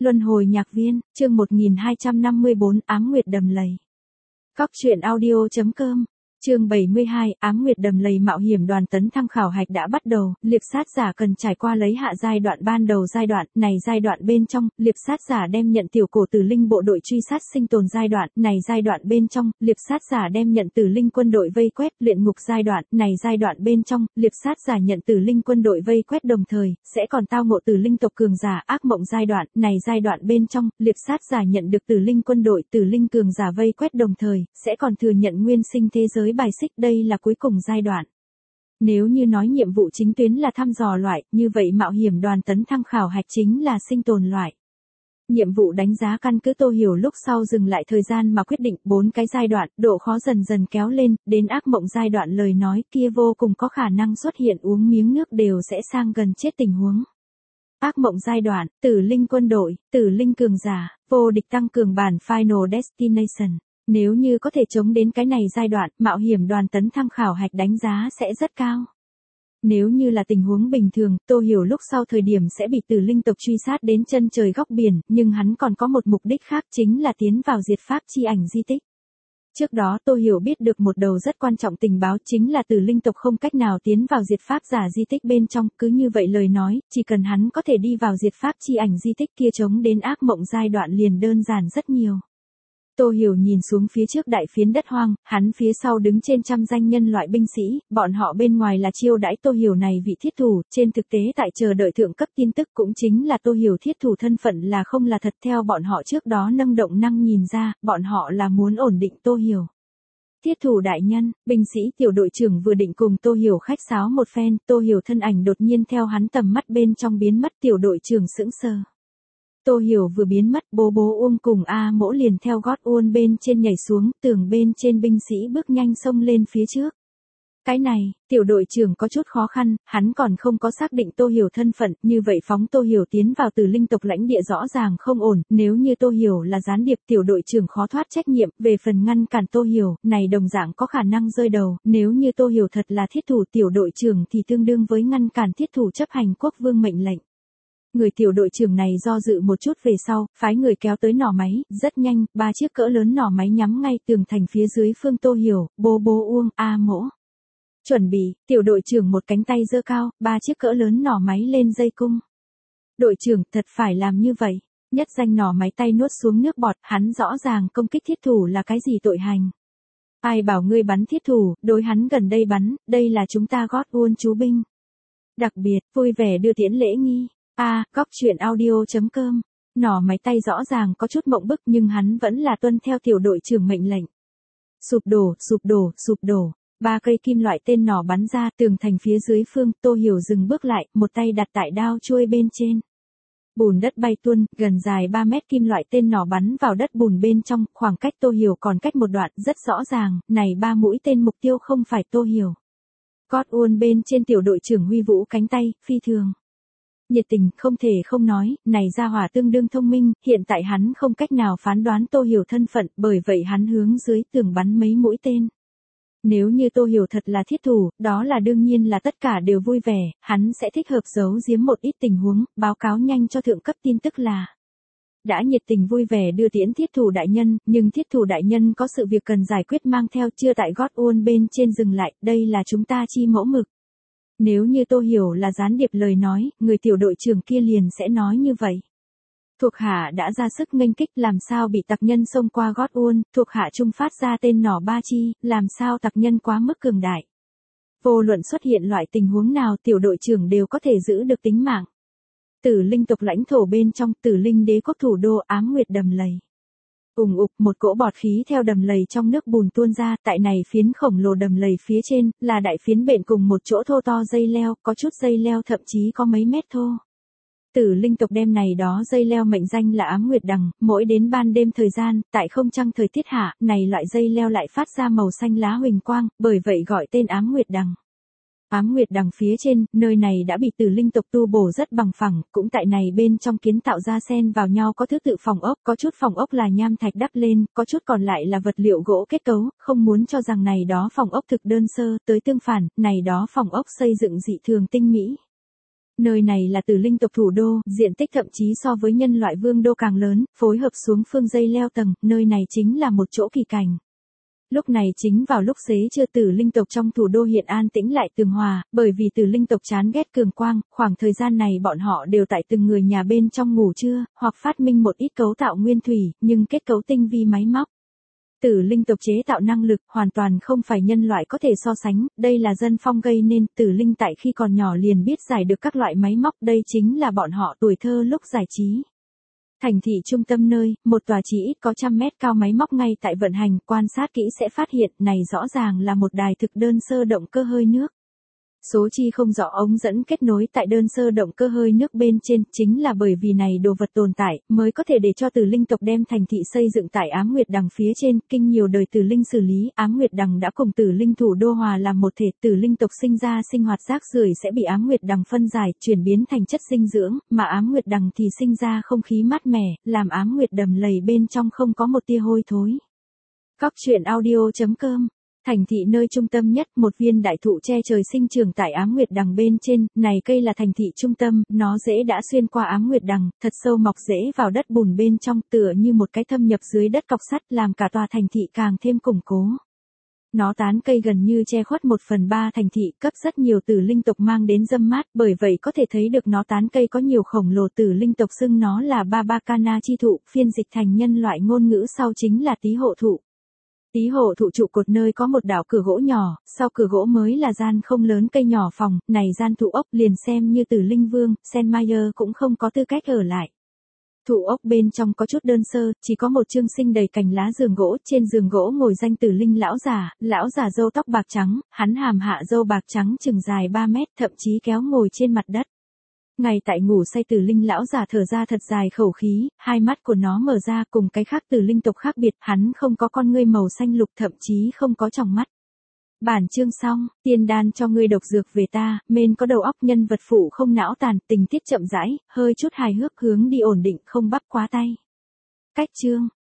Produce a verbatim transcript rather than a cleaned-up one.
Luân hồi nhạc viên, chương một nghìn hai trăm năm mươi bốn, Ám Nguyệt đầm lầy. Cóc truyện audio chấm com. Chương bảy mươi hai, Ám Nguyệt đầm lầy mạo hiểm đoàn tấn thăm khảo hạch đã bắt đầu, liệp sát giả cần trải qua lấy hạ giai đoạn ban đầu giai đoạn, này giai đoạn bên trong, liệp sát giả đem nhận tiểu cổ tử linh bộ đội truy sát sinh tồn giai đoạn, này giai đoạn bên trong, liệp sát giả đem nhận tử linh quân đội vây quét, luyện ngục giai đoạn, này giai đoạn bên trong, liệp sát giả nhận tử linh quân đội vây quét đồng thời, sẽ còn tao ngộ tử linh tộc cường giả ác mộng giai đoạn, này giai đoạn bên trong, liệp sát giả nhận được tử linh quân đội, tử linh cường giả vây quét đồng thời, sẽ còn thừa nhận nguyên sinh thế giới bài xích, đây là cuối cùng giai đoạn. Nếu như nói nhiệm vụ chính tuyến là thăm dò loại, như vậy mạo hiểm đoàn tấn thăm khảo hạch chính là sinh tồn loại. Nhiệm vụ đánh giá căn cứ Tô Hiểu lúc sau dừng lại thời gian mà quyết định bốn cái giai đoạn, độ khó dần dần kéo lên, đến ác mộng giai đoạn lời nói kia vô cùng có khả năng xuất hiện uống miếng nước đều sẽ sang gần chết tình huống. Ác mộng giai đoạn, tử linh quân đội, tử linh cường giả, vô địch tăng cường bản Final Destination. Nếu như có thể chống đến cái này giai đoạn, mạo hiểm đoàn tấn thăm khảo hạch đánh giá sẽ rất cao. Nếu như là tình huống bình thường, Tô Hiểu lúc sau thời điểm sẽ bị tử linh tộc truy sát đến chân trời góc biển, nhưng hắn còn có một mục đích khác chính là tiến vào diệt pháp chi ảnh di tích. Trước đó Tô Hiểu biết được một đầu rất quan trọng tình báo chính là tử linh tộc không cách nào tiến vào diệt pháp giả di tích bên trong, cứ như vậy lời nói, chỉ cần hắn có thể đi vào diệt pháp chi ảnh di tích kia chống đến ác mộng giai đoạn liền đơn giản rất nhiều. Tô Hiểu nhìn xuống phía trước đại phiến đất hoang, hắn phía sau đứng trên trăm danh nhân loại binh sĩ, bọn họ bên ngoài là chiêu đãi Tô Hiểu này vị thiết thủ, trên thực tế tại chờ đợi thượng cấp tin tức cũng chính là Tô Hiểu thiết thủ thân phận là không là thật theo bọn họ trước đó nâng động năng nhìn ra, bọn họ là muốn ổn định Tô Hiểu. Thiết thủ đại nhân, binh sĩ tiểu đội trưởng vừa định cùng Tô Hiểu khách sáo một phen, Tô Hiểu thân ảnh đột nhiên theo hắn tầm mắt bên trong biến mất, tiểu đội trưởng sững sờ. Tô Hiểu vừa biến mất, bố bố Uông cùng A Mỗ liền theo gót Uôn bên trên nhảy xuống, tường bên trên binh sĩ bước nhanh xông lên phía trước. Cái này, tiểu đội trưởng có chút khó khăn, hắn còn không có xác định Tô Hiểu thân phận, như vậy phóng Tô Hiểu tiến vào từ linh tộc lãnh địa rõ ràng không ổn, nếu như Tô Hiểu là gián điệp tiểu đội trưởng khó thoát trách nhiệm, về phần ngăn cản Tô Hiểu, này đồng dạng có khả năng rơi đầu, nếu như Tô Hiểu thật là thiết thủ tiểu đội trưởng thì tương đương với ngăn cản thiết thủ chấp hành quốc vương mệnh lệnh. Người tiểu đội trưởng này do dự một chút về sau, phái người kéo tới nỏ máy, rất nhanh, ba chiếc cỡ lớn nỏ máy nhắm ngay tường thành phía dưới phương Tô Hiểu, bố bố Uông, A Mỗ. Chuẩn bị, tiểu đội trưởng một cánh tay giơ cao, ba chiếc cỡ lớn nỏ máy lên dây cung. Đội trưởng, thật phải làm như vậy. Nhất danh nỏ máy tay nuốt xuống nước bọt, hắn rõ ràng công kích thiết thủ là cái gì tội hành. Ai bảo ngươi bắn thiết thủ, đối hắn gần đây bắn, đây là chúng ta gót Uôn chú binh. Đặc biệt, vui vẻ đưa tiễn lễ nghi. A, à, Cóc truyện audio chấm com. Nỏ máy tay rõ ràng có chút mộng bức nhưng hắn vẫn là tuân theo tiểu đội trưởng mệnh lệnh. Sụp đổ, sụp đổ, sụp đổ. Ba cây kim loại tên nỏ bắn ra, tường thành phía dưới phương, Tô Hiểu dừng bước lại, một tay đặt tại đao chuôi bên trên. Bùn đất bay tuôn, gần dài ba mét kim loại tên nỏ bắn vào đất bùn bên trong, khoảng cách Tô Hiểu còn cách một đoạn, rất rõ ràng, này ba mũi tên mục tiêu không phải Tô Hiểu. Gót Uôn bên trên tiểu đội trưởng huy vũ cánh tay, phi thường. Nhiệt tình, không thể không nói, này gia hỏa tương đương thông minh, hiện tại hắn không cách nào phán đoán Tô Hiểu thân phận, bởi vậy hắn hướng dưới tường bắn mấy mũi tên. Nếu như Tô Hiểu thật là thiết thủ, đó là đương nhiên là tất cả đều vui vẻ, hắn sẽ thích hợp giấu giếm một ít tình huống, báo cáo nhanh cho thượng cấp tin tức là. Đã nhiệt tình vui vẻ đưa tiễn thiết thủ đại nhân, nhưng thiết thủ đại nhân có sự việc cần giải quyết mang theo chưa tại gót Uôn bên trên dừng lại, đây là chúng ta chi mẫu mực. Nếu như Tô Hiểu là gián điệp lời nói, người tiểu đội trưởng kia liền sẽ nói như vậy. Thuộc hạ đã ra sức nghênh kích làm sao bị tặc nhân xông qua gót Uôn, thuộc hạ trung phát ra tên nỏ ba chi, làm sao tặc nhân quá mức cường đại. Vô luận xuất hiện loại tình huống nào tiểu đội trưởng đều có thể giữ được tính mạng. Tử linh tộc lãnh thổ bên trong, tử linh đế quốc thủ đô Ám Nguyệt đầm lầy. Ùng ục, một cỗ bọt khí theo đầm lầy trong nước bùn tuôn ra, tại này phiến khổng lồ đầm lầy phía trên, là đại phiến bện cùng một chỗ thô to dây leo, có chút dây leo thậm chí có mấy mét thô. Tử linh tộc đem này đó dây leo mệnh danh là Ám Nguyệt đằng, mỗi đến ban đêm thời gian, tại không trăng thời tiết hạ, này loại dây leo lại phát ra màu xanh lá huỳnh quang, bởi vậy gọi tên Ám Nguyệt đằng. Ám Nguyệt đằng phía trên, nơi này đã bị tử linh tộc tu bổ rất bằng phẳng, cũng tại này bên trong kiến tạo ra xen vào nhau có thứ tự phòng ốc, có chút phòng ốc là nham thạch đắp lên, có chút còn lại là vật liệu gỗ kết cấu, không muốn cho rằng này đó phòng ốc thực đơn sơ, tới tương phản, này đó phòng ốc xây dựng dị thường tinh mỹ. Nơi này là Tử Linh tộc thủ đô, diện tích thậm chí so với nhân loại vương đô càng lớn, phối hợp xuống phương dây leo tầng, nơi này chính là một chỗ kỳ cảnh. Lúc này chính vào lúc xế trưa Tử Linh tộc trong thủ đô hiện an tĩnh lại tường hòa, bởi vì Tử Linh tộc chán ghét cường quang, khoảng thời gian này bọn họ đều tại từng người nhà bên trong ngủ trưa, hoặc phát minh một ít cấu tạo nguyên thủy, nhưng kết cấu tinh vi máy móc. Tử Linh tộc chế tạo năng lực hoàn toàn không phải nhân loại có thể so sánh, đây là dân phong gây nên. Tử Linh tại khi còn nhỏ liền biết giải được các loại máy móc, đây chính là bọn họ tuổi thơ lúc giải trí. Thành thị trung tâm nơi, một tòa chỉ ít có trăm mét cao máy móc ngay tại vận hành, quan sát kỹ sẽ phát hiện này rõ ràng là một đài thực đơn sơ động cơ hơi nước. Số chi không rõ ống dẫn kết nối tại đơn sơ động cơ hơi nước bên trên, chính là bởi vì này đồ vật tồn tại, mới có thể để cho Tử Linh tộc đem thành thị xây dựng tại Ám Nguyệt Đằng phía trên, kinh nhiều đời Tử Linh xử lý, Ám Nguyệt Đằng đã cùng Tử Linh thủ đô hòa làm một thể, Tử Linh tộc sinh ra sinh hoạt rác rưởi sẽ bị Ám Nguyệt Đằng phân giải, chuyển biến thành chất dinh dưỡng, mà Ám Nguyệt Đằng thì sinh ra không khí mát mẻ, làm Ám Nguyệt đầm lầy bên trong không có một tia hôi thối. Cóc truyện audio chấm com. Thành thị nơi trung tâm nhất, một viên đại thụ che trời sinh trưởng tại Ám Nguyệt Đằng bên trên, này cây là thành thị trung tâm, nó rễ đã xuyên qua Ám Nguyệt Đằng, thật sâu mọc rễ vào đất bùn bên trong, tựa như một cái thâm nhập dưới đất cọc sắt, làm cả tòa thành thị càng thêm củng cố. Nó tán cây gần như che khuất một phần ba thành thị, cấp rất nhiều Tử Linh tộc mang đến râm mát, bởi vậy có thể thấy được nó tán cây có nhiều khổng lồ. Tử Linh tộc xưng nó là Babacana chi thụ, phiên dịch thành nhân loại ngôn ngữ sau chính là Tý hộ thụ. Tý hộ thụ trụ cột nơi có một đảo cửa gỗ nhỏ, sau cửa gỗ mới là gian không lớn cây nhỏ phòng, này gian thụ ốc liền xem như Tử Linh vương, Senmayer cũng không có tư cách ở lại. Thụ ốc bên trong có chút đơn sơ, chỉ có một chương sinh đầy cành lá giường gỗ, trên giường gỗ ngồi danh Tử Linh lão già, lão già râu tóc bạc trắng, hắn hàm hạ râu bạc trắng chừng dài ba mét, thậm chí kéo ngồi trên mặt đất. Ngay tại ngủ say Tử Linh lão già thở ra thật dài khẩu khí, hai mắt của nó mở ra, cùng cái khác Tử Linh tộc khác biệt, hắn không có con ngươi màu xanh lục, thậm chí không có tròng mắt. Bản chương xong, tiên đan cho ngươi độc dược về ta, men có đầu óc, nhân vật phụ không não tàn, tình tiết chậm rãi, hơi chút hài hước, hướng đi ổn định, không bắp quá tay. Cách chương